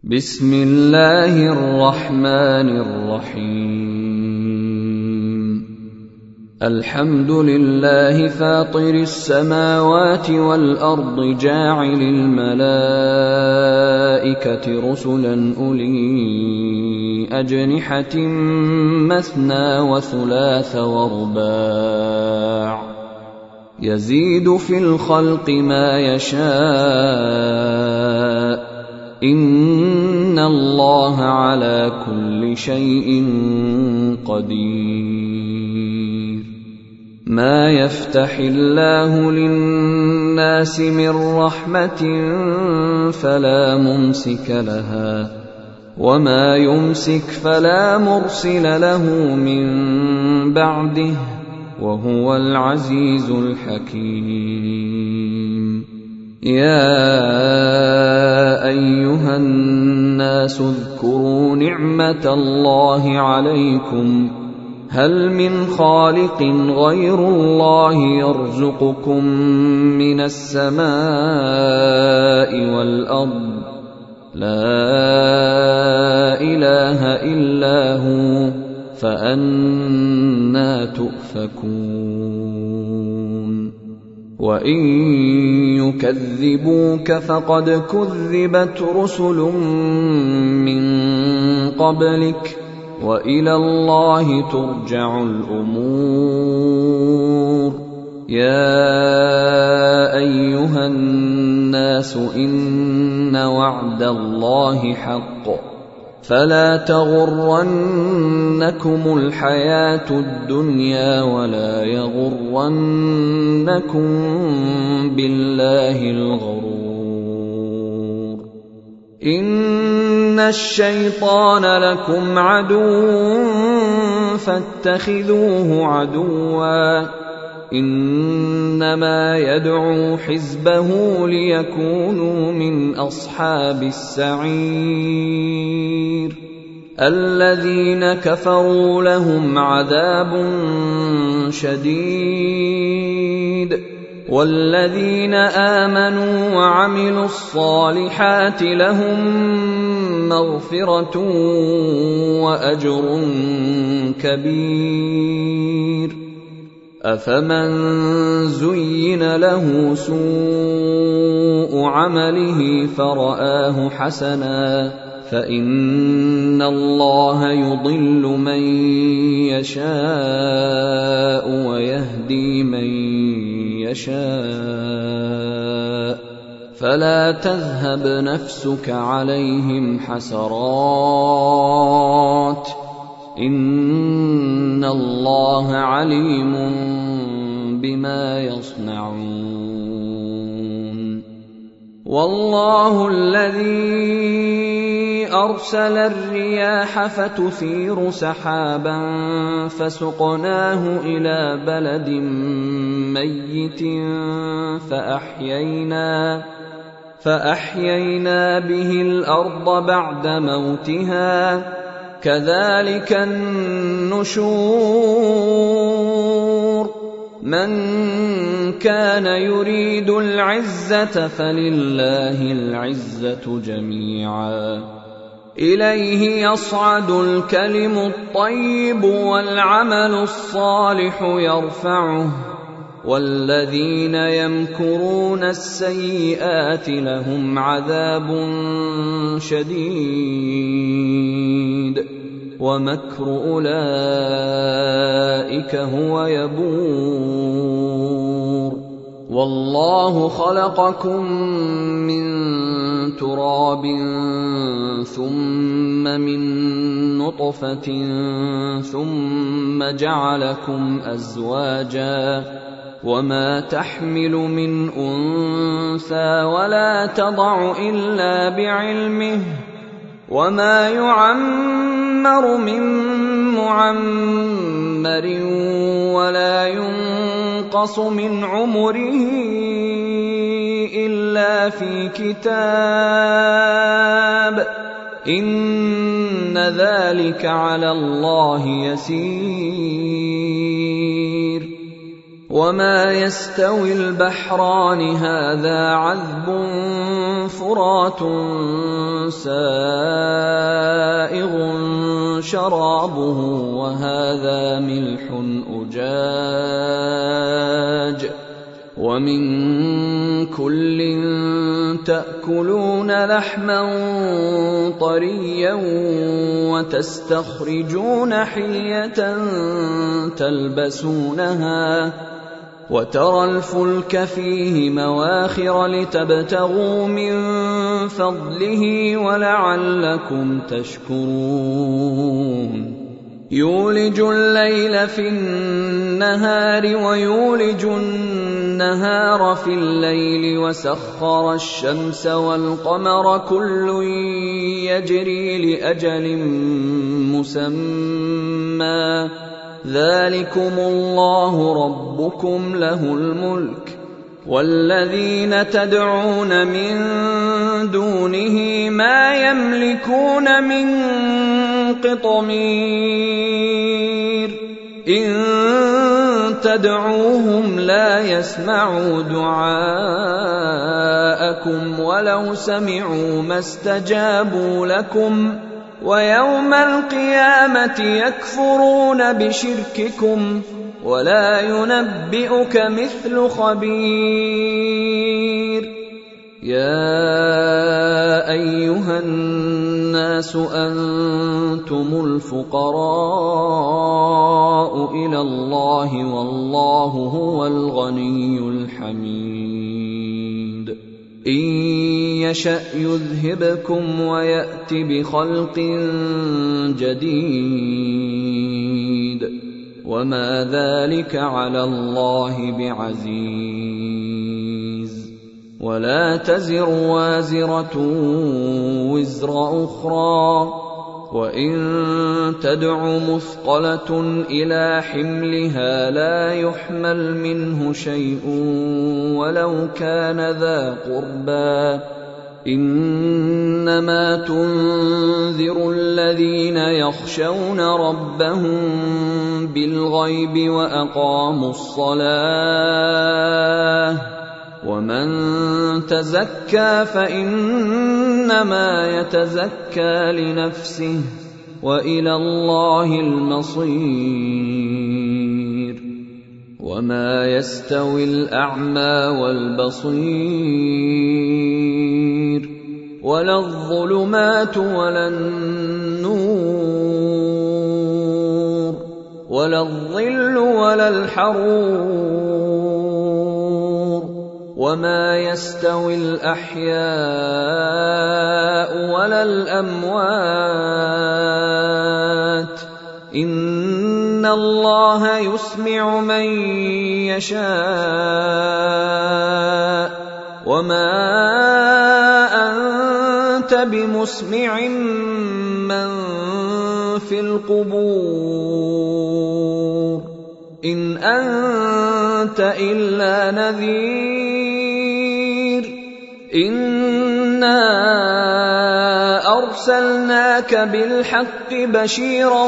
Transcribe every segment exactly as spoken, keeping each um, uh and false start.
بسم الله الرحمن الرحيم الحمد لله فاطر السماوات والأرض جاعل الملائكة رسلا أولي أجنحة مثنى وثلاث ورباع يزيد في الخلق ما يشاء إن الله على كل شيء قدير ما يفتح الله للناس من رحمة فلا ممسك لها وما يمسك فلا مرسل له من بعده وهو العزيز الحكيم يا أيها الناس اذكروا نعمة الله عليكم هل من خالق غير الله يرزقكم من السماء والأرض لا إله إلا هو فأنى تؤفكون وإن يكذبوك فقد كذبت رسل من قبلك وإلى الله ترجع الأمور يا أيها الناس إن وعد الله حق فلا تغرنكم الحياة الدنيا ولا يغرنكم بالله الغرور إن الشيطان لكم عدو فاتخذوه عدوا إنما يدعو حزبه ليكونوا من أصحاب السعير الذين كفروا لهم عذاب شديد والذين آمنوا وعملوا الصالحات لهم مغفرة وأجر كبير أفمن زين له سوء عمله فرآه حسنا فإن الله يضل من يشاء ويهدي من يشاء فلا تذهب نفسك عليهم حسرات إن الله عليم بما يصنعون والله الذي أرسل الرياح فتثير سحابا فسقناه إلى بلد ميت فأحيينا فأحيينا به الأرض بعد موتها كذلك النشور من كان يريد العزة فلله العزة جميعا إليه يصعد الكلم الطيب والعمل الصالح يرفعه والذين يمكرون السيئات لهم عذاب شديد ومكر أولئك هو يبور والله خلقكم من تراب ثم من نطفة ثم جعلكم أزواجا وما تحمل من أنثى ولا تضع إلا بعلمه وما يعمر من معمر ولا ينقص من عمره إلا في كتاب إن ذلك على الله يسير وما يستوي البحران هذا عذب فرات سائغ شرابه وهذا ملح أجاج ومن كل تأكلون لحما طريا وتستخرجون حلية تلبسونها وترى الفلك فيه مواخر لتبتغوا من فضله ولعلكم تشكرون يولج الليل في النهار ويولج النهار في الليل وسخر الشمس والقمر كل يجري لأجل مسمى ذلكم الله ربكم له الملك والذين تدعون من دونه ما يملكون من قطمير إن تدعوهم لا يسمعوا دعاءكم ولو سمعوا ما استجابوا لكم ويوم القيامة يكفرون بشرككم ولا ينبئك مثل خبير يا أيها الناس أنتم الفقراء إلى الله والله هو الغني الحميد إن يشأ يذهبكم ويأت بخلق جديد وما ذلك على الله بعزيز ولا تزر وازرة وزر أخرى وإن تدع مثقلة إلى حملها لا يحمل منه شيء ولو كان ذا قربى إنما تنذر الذين يخشون ربهم بالغيب وأقاموا الصلاة ومن تزكى فإنما يتزكى لنفسه وإلى الله المصير وما يستوي الأعمى والبصير ولا الظلمات ولا النور ولا الظل ولا الحرور وما يستوي الأحياء ولا الأموات إن الله يسمع من يشاء وما أنت بمسمع من في القبور إن أنت إلا نذير إنا أرسلناك بالحق بشيرا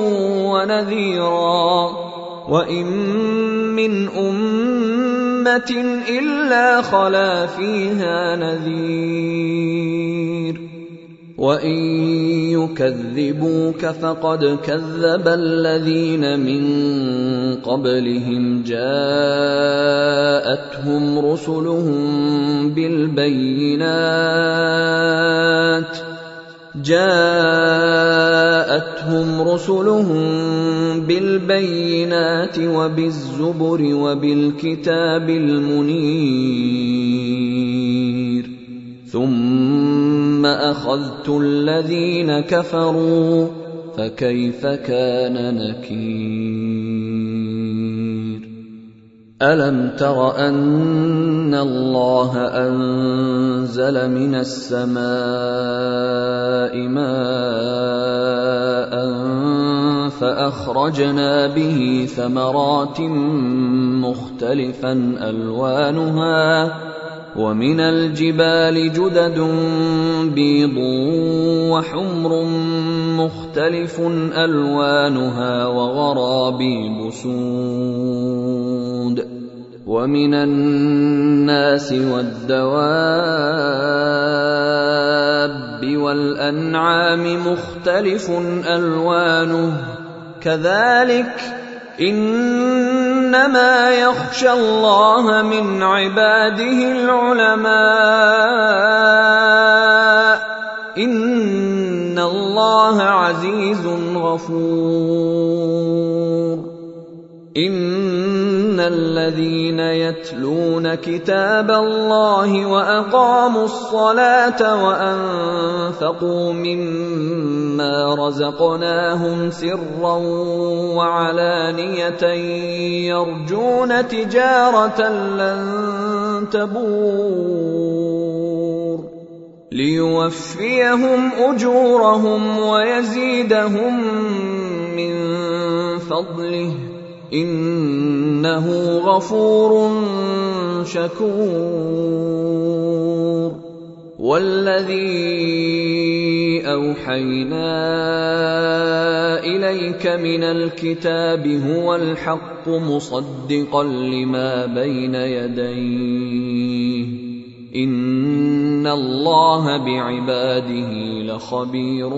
ونذيرا وإن من أمة إلا خلا فيها نذير وإن يكذبوك فقد كذب الذين من قبلهم جاءتهم رسلهم بالبينات جاءتهم رسلهم بالبينات وبالزبر وبالكتاب المنير ثم أخذت الذين كفروا فكيف كان نكير ألم تر أن الله أنزل من السماء ماء فأخرجنا به ثمرات مختلفا ألوانها ومن الجبال جدد بيض وحمر مختلف ألوانها وغرابيب سود ومن الناس والدواب والأنعام مختلف ألوانه كذلك إنما يخشى الله من عباده العلماء إن الله عزيز غفور إن الذين يتلون كتاب الله وأقاموا الصلاة وأنفقوا مما رزقناهم سرا وعلانية يرجون تجارة لن تبور ليوفيهم أجورهم ويزيدهم من فضله إنه غفور شكور والذي أوحينا إليك من الكتاب هو الحق مصدقا لما بين يديه إن الله بعباده لخبير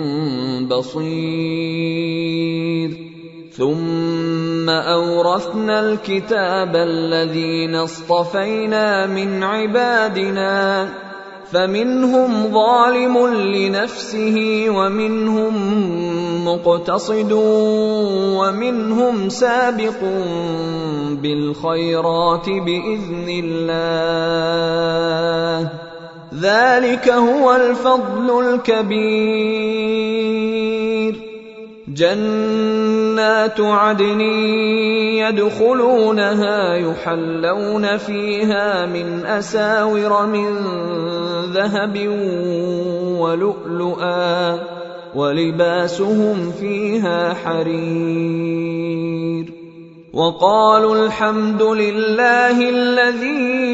بصير ثم أورثنا الكتاب الذين اصطفينا من عبادنا فمنهم ظالم لنفسه ومنهم مقتصد ومنهم سابق بالخيرات بإذن الله ذلك هو الفضل الكبير جنات عدن يدخلونها يحلون فيها من أساور من ذهب ولؤلؤا ولباسهم فيها حرير وقالوا الحمد لله الذي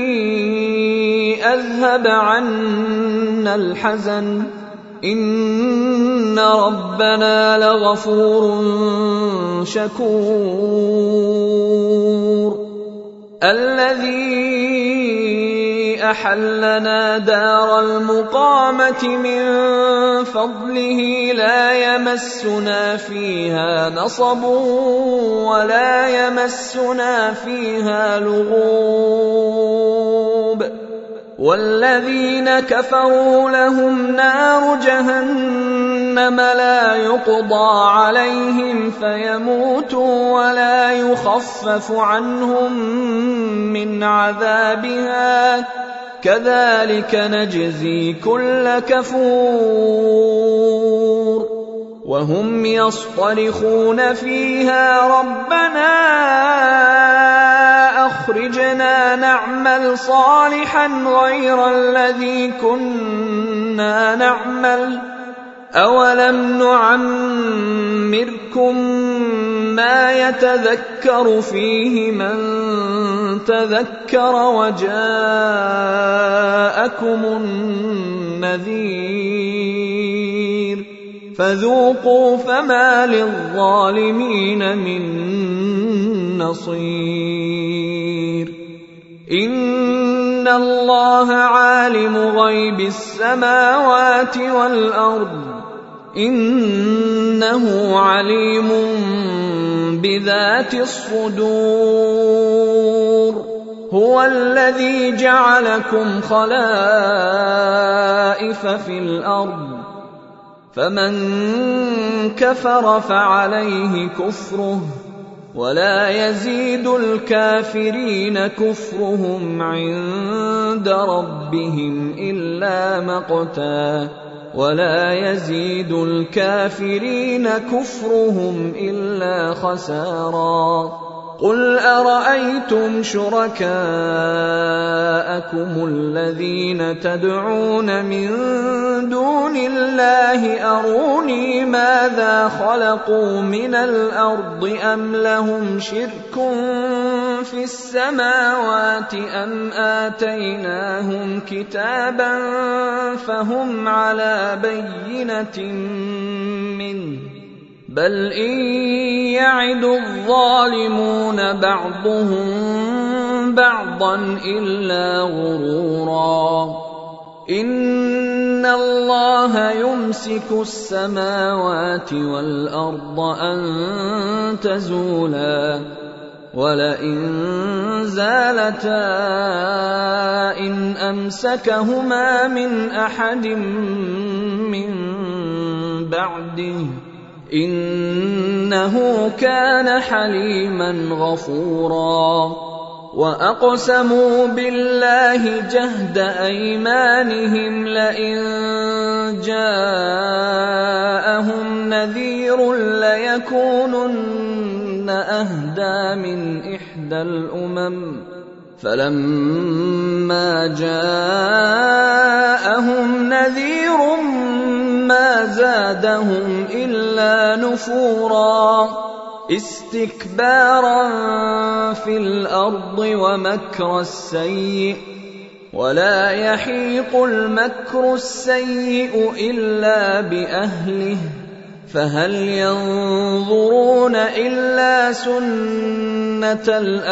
أذهب عنا الحزن إن ربنا لغفور شكور الذي أحلنا دار المقامة من فضله لا يمسنا فيها نصب ولا يمسنا فيها لغوب والذين كفروا لهم نار جهنم لا يقضى عليهم فيموتوا ولا يخفف عنهم من عذابها كذلك نجزي كل كفور وهم يصطرخون فيها ربنا أخرجنا نعمل صالحا غير الذي كنا نعمل أولم نعمركم ما يتذكر فيه من تذكر وجاءكم النذير فذوقوا فما للظالمين من نصير إن الله عالم غيب السماوات والأرض إنه عليم بذات الصدور هو الذي جعلكم خلائف في الأرض فمن كفر فعليه كفره ولا يزيد الكافرين كفرهم عند ربهم إلا مقتا ولا يزيد الكافرين كفرهم إلا خسارا قل أرأيتم شركاءكم الذين تدعون من دون الله أروني ماذا خلقوا من الأرض أم لهم شرك في السماوات أم آتيناهم كتابا فهم على بينة منه بل إن يعد الظالمون بعضهم بعضا إلا غرورا إن الله يمسك السماوات والأرض أن تزولا ولئن زالتا إن أمسكهما من أحد من بعده إنه كان حليما غفورا وأقسموا بالله جهد أيمانهم لئن جاءهم نذير ليكونن أهدى من إحدى الأمم فلما جاءهم نذير ما زادهم إلا نفورا استكبارا في الأرض ومكر السيء ولا يحيق المكر السيء إلا بأهله فهل ينظرون إلا سنة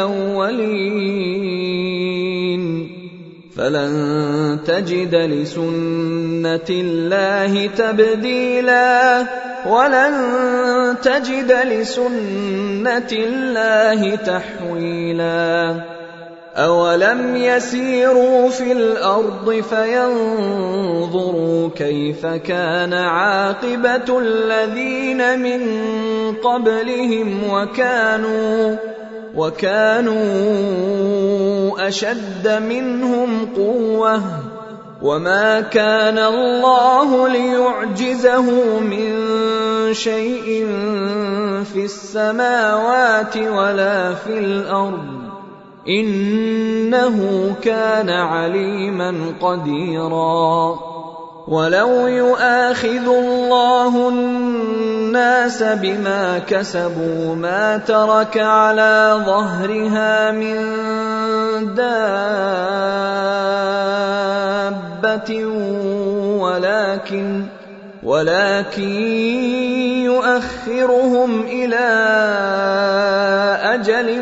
الأولين فلن تجد لسنة الله تبديلا ولن تجد لسنة الله تحويلا أولم يسيروا في الأرض فينظروا كيف كان عاقبة الذين من قبلهم وكانوا وكانوا أشد منهم قوة وما كان الله ليعجزه من شيء في السماوات ولا في الأرض إنه كان عليما قديرا ولو يؤاخذ الله الناس بما كسبوا ما ترك على ظهرها من دابة ولكن ولكن يؤخرهم إلى أجل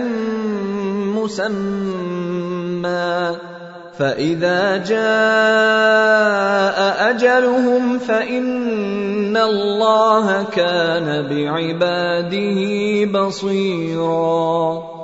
مسمى فإذا جاء أجلهم فإن الله كان بعباده بصيرا